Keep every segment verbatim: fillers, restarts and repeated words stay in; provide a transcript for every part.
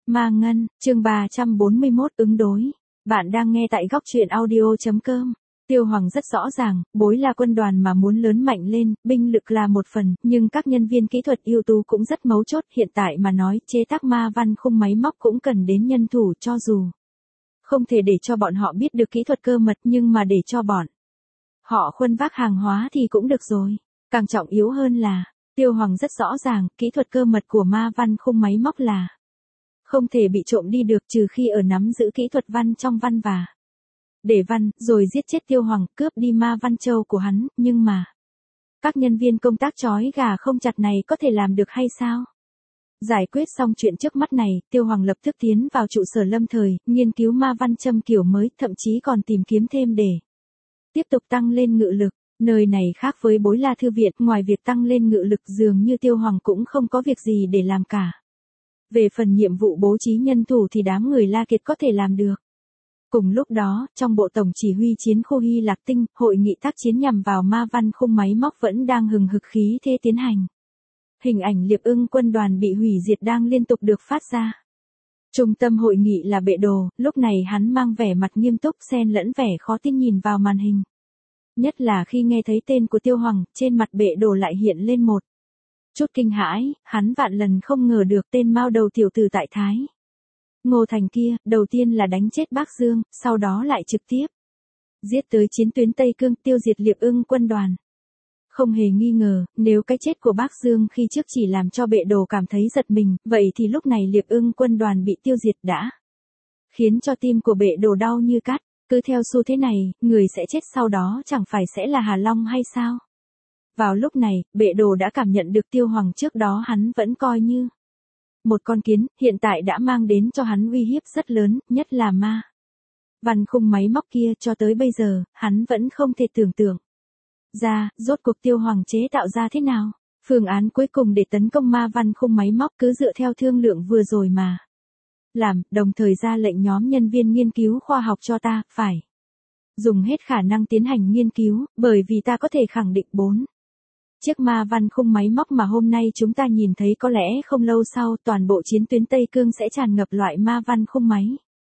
Ma Ngân, chương ba trăm bốn mươi mốt ứng đối. Bạn đang nghe tại góc truyện audio.com. Tiêu Hoàng rất rõ ràng, bối là quân đoàn mà muốn lớn mạnh lên, binh lực là một phần, nhưng các nhân viên kỹ thuật ưu tú cũng rất mấu chốt. Hiện tại mà nói, chế tác ma văn khung máy móc cũng cần đến nhân thủ, cho dù không thể để cho bọn họ biết được kỹ thuật cơ mật, nhưng mà để cho bọn họ khuân vác hàng hóa thì cũng được rồi. Càng trọng yếu hơn là, Tiêu Hoàng rất rõ ràng, kỹ thuật cơ mật của ma văn khung máy móc là không thể bị trộm đi được, trừ khi ở nắm giữ kỹ thuật văn trong văn và để văn, rồi giết chết Tiêu Hoàng, cướp đi ma văn châu của hắn, nhưng mà các nhân viên công tác chói gà không chặt này có thể làm được hay sao? Giải quyết xong chuyện trước mắt này, Tiêu Hoàng lập tức tiến vào trụ sở Lâm Thời, nghiên cứu ma văn châm kiểu mới, thậm chí còn tìm kiếm thêm để tiếp tục tăng lên ngự lực. Nơi này khác với Bối La Thư Viện, ngoài việc tăng lên ngự lực dường như Tiêu Hoàng cũng không có việc gì để làm cả. Về phần nhiệm vụ bố trí nhân thủ thì đám người La Kiệt có thể làm được. Cùng lúc đó, trong bộ tổng chỉ huy chiến khu Hy Lạc Tinh, hội nghị tác chiến nhằm vào ma văn khung máy móc vẫn đang hừng hực khí thế tiến hành. Hình ảnh Liệp Ưng quân đoàn bị hủy diệt đang liên tục được phát ra. Trung tâm hội nghị là Bệ Đồ, lúc này hắn mang vẻ mặt nghiêm túc xen lẫn vẻ khó tin nhìn vào màn hình. Nhất là khi nghe thấy tên của Tiêu Hoàng, trên mặt Bệ Đồ lại hiện lên một chút kinh hãi, hắn vạn lần không ngờ được tên mao đầu tiểu tử tại Thái Ngô Thành kia, đầu tiên là đánh chết Bác Dương, sau đó lại trực tiếp giết tới chiến tuyến Tây Cương, tiêu diệt Liệp Ưng quân đoàn. Không hề nghi ngờ, nếu cái chết của Bác Dương khi trước chỉ làm cho Bệ Đồ cảm thấy giật mình, vậy thì lúc này Liệp Ưng quân đoàn bị tiêu diệt đã khiến cho tim của Bệ Đồ đau như cắt. Cứ theo xu thế này, người sẽ chết sau đó chẳng phải sẽ là Hà Long hay sao? Vào lúc này, Bệ Đồ đã cảm nhận được Tiêu Hoàng trước đó hắn vẫn coi như một con kiến, hiện tại đã mang đến cho hắn uy hiếp rất lớn, nhất là ma văn khung máy móc kia. Cho tới bây giờ, hắn vẫn không thể tưởng tượng ra, rốt cuộc Tiêu Hoàng chế tạo ra thế nào. Phương án cuối cùng để tấn công ma văn khung máy móc cứ dựa theo thương lượng vừa rồi mà làm, đồng thời ra lệnh nhóm nhân viên nghiên cứu khoa học cho ta, phải dùng hết khả năng tiến hành nghiên cứu, bởi vì ta có thể khẳng định bốn chiếc ma văn khung máy móc mà hôm nay chúng ta nhìn thấy có lẽ không lâu sau toàn bộ chiến tuyến Tây Cương sẽ tràn ngập loại ma văn khung máy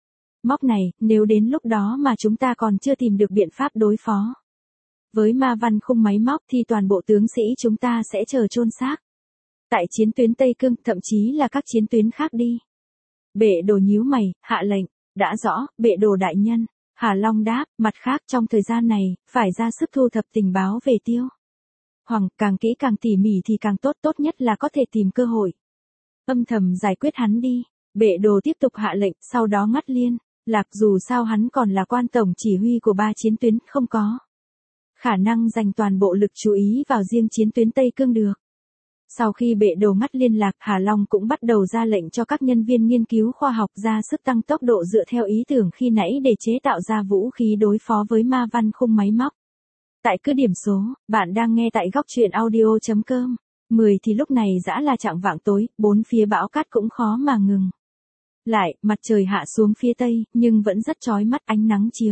móc này, nếu đến lúc đó mà chúng ta còn chưa tìm được biện pháp đối phó với ma văn khung máy móc thì toàn bộ tướng sĩ chúng ta sẽ chờ chôn xác tại chiến tuyến Tây Cương, thậm chí là các chiến tuyến khác đi. Bệ Đồ nhíu mày, hạ lệnh, đã rõ, Bệ Đồ đại nhân. Hà Long đáp, mặt khác trong thời gian này, phải ra sức thu thập tình báo về Tiêu Hoàng, càng kỹ càng tỉ mỉ thì càng tốt, tốt nhất là có thể tìm cơ hội âm thầm giải quyết hắn đi. Bệ Đồ tiếp tục hạ lệnh, sau đó ngắt liên lạc, dù sao hắn còn là quan tổng chỉ huy của ba chiến tuyến, không có khả năng dành toàn bộ lực chú ý vào riêng chiến tuyến Tây Cương được. Sau khi Bệ Đồ ngắt liên lạc, Hà Long cũng bắt đầu ra lệnh cho các nhân viên nghiên cứu khoa học ra sức tăng tốc độ dựa theo ý tưởng khi nãy để chế tạo ra vũ khí đối phó với ma văn khung máy móc. Tại cứ điểm số, bạn đang nghe tại góc truyện audio.com. mười thì lúc này đã là chạng vạng tối, bốn phía bão cát cũng khó mà ngừng lại, mặt trời hạ xuống phía tây, nhưng vẫn rất chói mắt, ánh nắng chiếu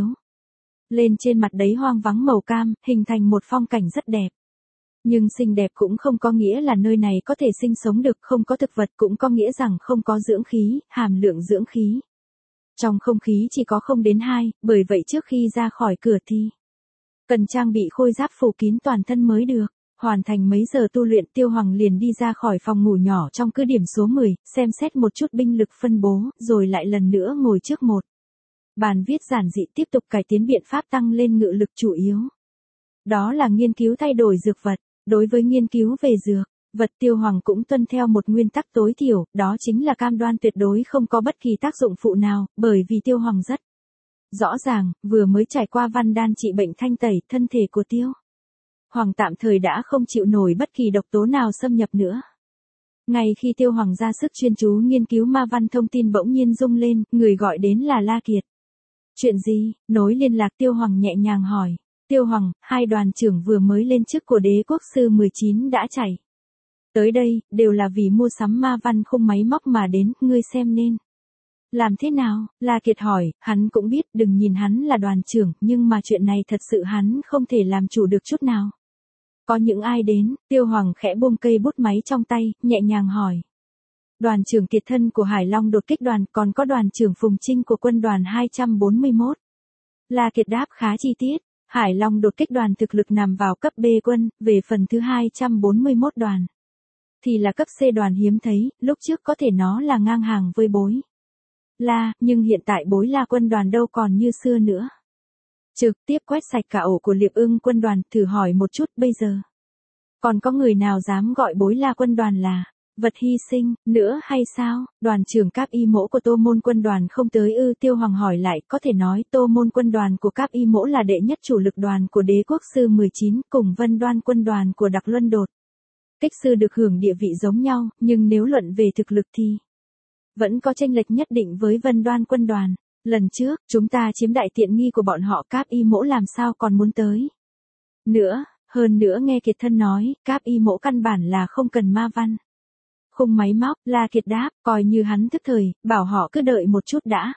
lên trên mặt đáy hoang vắng màu cam, hình thành một phong cảnh rất đẹp. Nhưng xinh đẹp cũng không có nghĩa là nơi này có thể sinh sống được, không có thực vật cũng có nghĩa rằng không có dưỡng khí, hàm lượng dưỡng khí trong không khí chỉ có không đến hai, bởi vậy trước khi ra khỏi cửa thì cần trang bị khôi giáp phủ kín toàn thân mới được. Hoàn thành mấy giờ tu luyện, Tiêu Hoàng liền đi ra khỏi phòng ngủ nhỏ trong cứ điểm số mười, xem xét một chút binh lực phân bố, rồi lại lần nữa ngồi trước một bàn viết giản dị tiếp tục cải tiến biện pháp tăng lên ngự lực chủ yếu. Đó là nghiên cứu thay đổi dược vật. Đối với nghiên cứu về dược vật, Tiêu Hoàng cũng tuân theo một nguyên tắc tối thiểu, đó chính là cam đoan tuyệt đối không có bất kỳ tác dụng phụ nào, bởi vì Tiêu Hoàng rất rõ ràng, vừa mới trải qua văn đan trị bệnh thanh tẩy, thân thể của Tiêu Hoàng tạm thời đã không chịu nổi bất kỳ độc tố nào xâm nhập nữa. Ngay khi Tiêu Hoàng ra sức chuyên chú nghiên cứu ma văn, thông tin bỗng nhiên rung lên, người gọi đến là La Kiệt. Chuyện gì? Nối liên lạc, Tiêu Hoàng nhẹ nhàng hỏi. Tiêu Hoàng, hai đoàn trưởng vừa mới lên chức của đế quốc sư mười chín đã chạy tới đây, đều là vì mua sắm ma văn khung máy móc mà đến, ngươi xem nên làm thế nào? La Kiệt hỏi, hắn cũng biết, đừng nhìn hắn là đoàn trưởng, nhưng mà chuyện này thật sự hắn không thể làm chủ được chút nào. Có những ai đến? Tiêu Hoàng khẽ buông cây bút máy trong tay, nhẹ nhàng hỏi. Đoàn trưởng Kiệt Thân của Hải Long đột kích đoàn, còn có đoàn trưởng Phùng Trinh của quân đoàn hai trăm bốn mươi mốt. La Kiệt đáp khá chi tiết, Hải Long đột kích đoàn thực lực nằm vào cấp B quân, về phần thứ hai trăm bốn mươi mốt đoàn. Thì là cấp C đoàn hiếm thấy, lúc trước có thể nó là ngang hàng với Bối La, nhưng hiện tại Bối La quân đoàn đâu còn như xưa nữa. Trực tiếp quét sạch cả ổ của Liệp Ưng quân đoàn, thử hỏi một chút bây giờ. Còn có người nào dám gọi Bối La quân đoàn là vật hy sinh nữa hay sao? Đoàn trưởng Cáp Y Mỗ của Tô Môn quân đoàn không tới ư? Tiêu Hoàng hỏi lại, có thể nói Tô Môn quân đoàn của Cáp Y Mỗ là đệ nhất chủ lực đoàn của Đế quốc sư mười chín, cùng Vân Đoan quân đoàn của Đặc Luân Đột Kích sư được hưởng địa vị giống nhau, nhưng nếu luận về thực lực thì vẫn có chênh lệch nhất định với Vân Đoan quân đoàn. Lần trước, chúng ta chiếm đại tiện nghi của bọn họ, Cáp Y Mỗ làm sao còn muốn tới nữa. Hơn nữa nghe Kiệt Thân nói, Cáp Y Mỗ căn bản là không cần ma văn khung máy móc. La Kiệt đáp, coi như hắn thức thời, bảo họ cứ đợi một chút đã.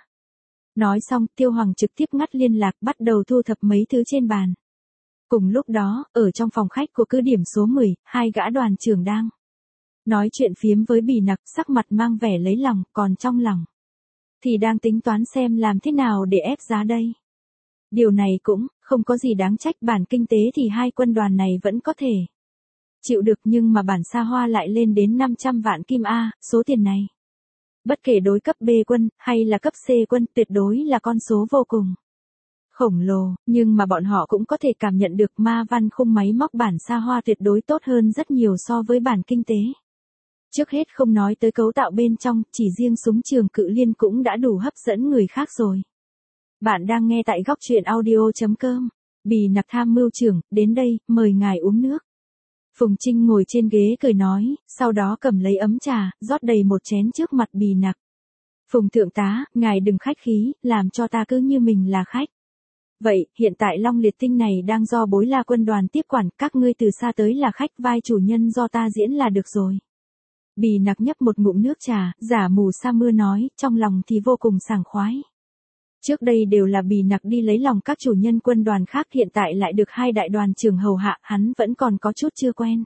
Nói xong, Tiêu Hoàng trực tiếp ngắt liên lạc, bắt đầu thu thập mấy thứ trên bàn. Cùng lúc đó, ở trong phòng khách của cứ điểm số mười, hai gã đoàn trưởng đang nói chuyện phiếm với Bì Nặc, sắc mặt mang vẻ lấy lòng, còn trong lòng thì đang tính toán xem làm thế nào để ép giá đây. Điều này cũng không có gì đáng trách, bản kinh tế thì hai quân đoàn này vẫn có thể chịu được, nhưng mà bản xa hoa lại lên đến năm trăm vạn kim A, số tiền này bất kể đối cấp B quân hay là cấp C quân tuyệt đối là con số vô cùng khổng lồ, nhưng mà bọn họ cũng có thể cảm nhận được ma văn khung máy móc bản xa hoa tuyệt đối tốt hơn rất nhiều so với bản kinh tế. Trước hết không nói tới cấu tạo bên trong, chỉ riêng súng trường cự liên cũng đã đủ hấp dẫn người khác rồi. Bạn đang nghe tại góc truyện audio chấm com. Bì Nặc tham mưu trưởng, đến đây, mời ngài uống nước. Phùng Trinh ngồi trên ghế cười nói, sau đó cầm lấy ấm trà, rót đầy một chén trước mặt Bì Nặc. Phùng thượng tá, ngài đừng khách khí, làm cho ta cứ như mình là khách. Vậy, hiện tại Long Liệt Tinh này đang do Bối La quân đoàn tiếp quản, các ngươi từ xa tới là khách, vai chủ nhân do ta diễn là được rồi. Bì Nặc nhấp một ngụm nước trà, giả mù sa mưa nói, trong lòng thì vô cùng sảng khoái. Trước đây đều là Bì Nặc đi lấy lòng các chủ nhân quân đoàn khác, hiện tại lại được hai đại đoàn trưởng hầu hạ, hắn vẫn còn có chút chưa quen.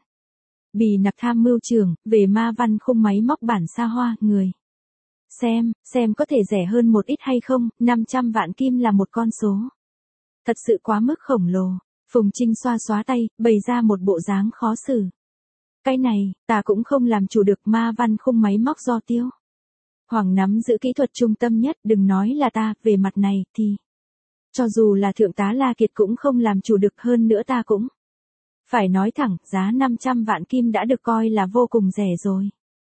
Bì Nặc tham mưu trưởng, về ma văn khung máy móc bản xa hoa, người xem, xem có thể rẻ hơn một ít hay không, năm trăm vạn kim là một con số thật sự quá mức khổng lồ. Phùng Trinh xoa xóa tay, bày ra một bộ dáng khó xử. Cái này, ta cũng không làm chủ được, ma văn khung máy móc do Tiêu Hoàng nắm giữ kỹ thuật trung tâm nhất, đừng nói là ta, về mặt này, thì cho dù là thượng tá La Kiệt cũng không làm chủ được, hơn nữa ta cũng phải nói thẳng, giá năm trăm vạn kim đã được coi là vô cùng rẻ rồi.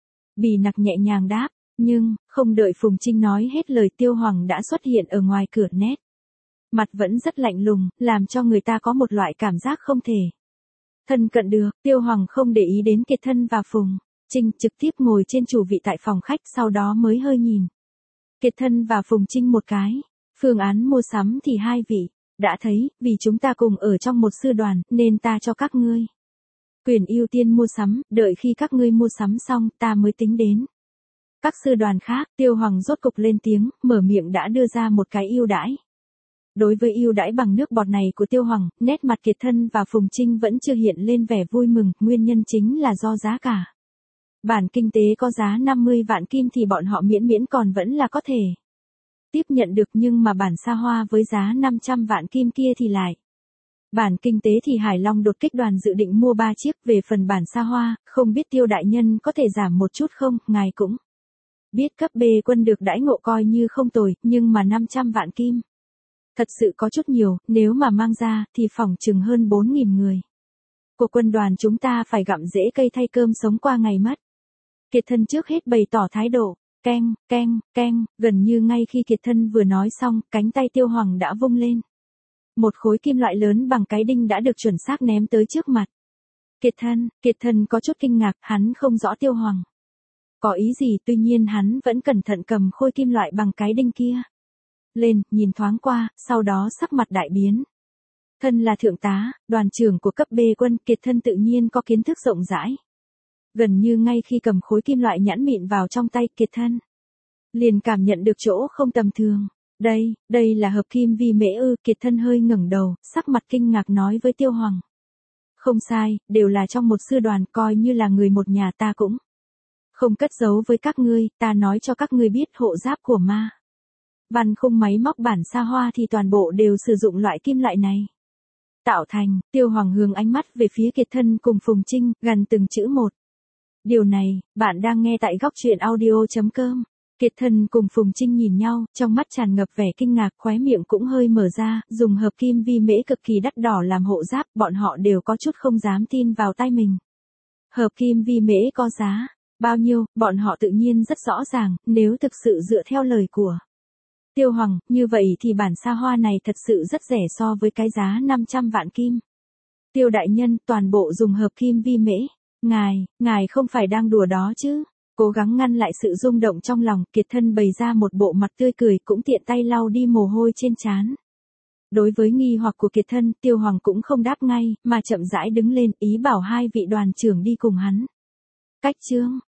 Bì Nặc nhẹ nhàng đáp, nhưng, không đợi Phùng Trinh nói hết lời, Tiêu Hoàng đã xuất hiện ở ngoài cửa, nét mặt vẫn rất lạnh lùng, làm cho người ta có một loại cảm giác không thể thân cận được. Tiêu Hoàng không để ý đến Kiệt Thân và Phùng Trinh, trực tiếp ngồi trên chủ vị tại phòng khách, sau đó mới hơi nhìn Kiệt Thân và Phùng Trinh một cái. Phương án mua sắm thì hai vị đã thấy, vì chúng ta cùng ở trong một sư đoàn, nên ta cho các ngươi quyền ưu tiên mua sắm, đợi khi các ngươi mua sắm xong, ta mới tính đến các sư đoàn khác. Tiêu Hoàng rốt cục lên tiếng, mở miệng đã đưa ra một cái ưu đãi. Đối với ưu đãi bằng nước bọt này của Tiêu Hoàng, nét mặt Kiệt Thân và Phùng Trinh vẫn chưa hiện lên vẻ vui mừng, nguyên nhân chính là do giá cả. Bản kinh tế có giá năm mươi vạn kim thì bọn họ miễn miễn còn vẫn là có thể tiếp nhận được, nhưng mà bản xa hoa với giá năm trăm vạn kim kia thì lại. Bản kinh tế thì Hải Long đột kích đoàn dự định mua ba chiếc, về phần bản xa hoa, không biết Tiêu đại nhân có thể giảm một chút không, ngài cũng biết cấp B quân được đãi ngộ coi như không tồi, nhưng mà năm trăm vạn kim thật sự có chút nhiều, nếu mà mang ra, thì phỏng chừng hơn bốn nghìn người của quân đoàn chúng ta phải gặm rễ cây thay cơm sống qua ngày mất. Kiệt Thân trước hết bày tỏ thái độ, keng, keng, keng, gần như ngay khi Kiệt Thân vừa nói xong, cánh tay Tiêu Hoàng đã vung lên. Một khối kim loại lớn bằng cái đinh đã được chuẩn xác ném tới trước mặt Kiệt Thân. Kiệt Thân có chút kinh ngạc, hắn không rõ Tiêu Hoàng có ý gì, tuy nhiên hắn vẫn cẩn thận cầm khối kim loại bằng cái đinh kia lên, nhìn thoáng qua, sau đó sắc mặt đại biến. Thân là thượng tá, đoàn trưởng của cấp B quân, Kiệt Thân tự nhiên có kiến thức rộng rãi. Gần như ngay khi cầm khối kim loại nhẵn mịn vào trong tay, Kiệt Thân liền cảm nhận được chỗ không tầm thường. Đây, đây là hợp kim vi mễ ư? Kiệt Thân hơi ngẩng đầu, sắc mặt kinh ngạc nói với Tiêu Hoàng. Không sai, đều là trong một sư đoàn, coi như là người một nhà, ta cũng Không cất giấu với các ngươi, ta nói cho các ngươi biết hộ giáp của ma văn khung máy móc bản xa hoa thì toàn bộ đều sử dụng loại kim loại này. Tạo thành, Tiêu Hoàng hướng ánh mắt về phía Kiệt Thân cùng Phùng Trinh, gần từng chữ một. Điều này, bạn đang nghe tại góc truyện audio.com. Kiệt Thân cùng Phùng Trinh nhìn nhau, trong mắt tràn ngập vẻ kinh ngạc, khóe miệng cũng hơi mở ra, dùng hợp kim vi mễ cực kỳ đắt đỏ làm hộ giáp, bọn họ đều có chút không dám tin vào tay mình. Hợp kim vi mễ có giá bao nhiêu, bọn họ tự nhiên rất rõ ràng, nếu thực sự dựa theo lời của Tiêu Hoàng, như vậy thì bản xa hoa này thật sự rất rẻ so với cái giá năm trăm vạn kim. Tiêu đại nhân, toàn bộ dùng hợp kim vi mễ. Ngài, ngài không phải đang đùa đó chứ? Cố gắng ngăn lại sự rung động trong lòng, Kiệt Thân bày ra một bộ mặt tươi cười, cũng tiện tay lau đi mồ hôi trên trán. Đối với nghi hoặc của Kiệt Thân, Tiêu Hoàng cũng không đáp ngay, mà chậm rãi đứng lên, ý bảo hai vị đoàn trưởng đi cùng hắn. Cách chương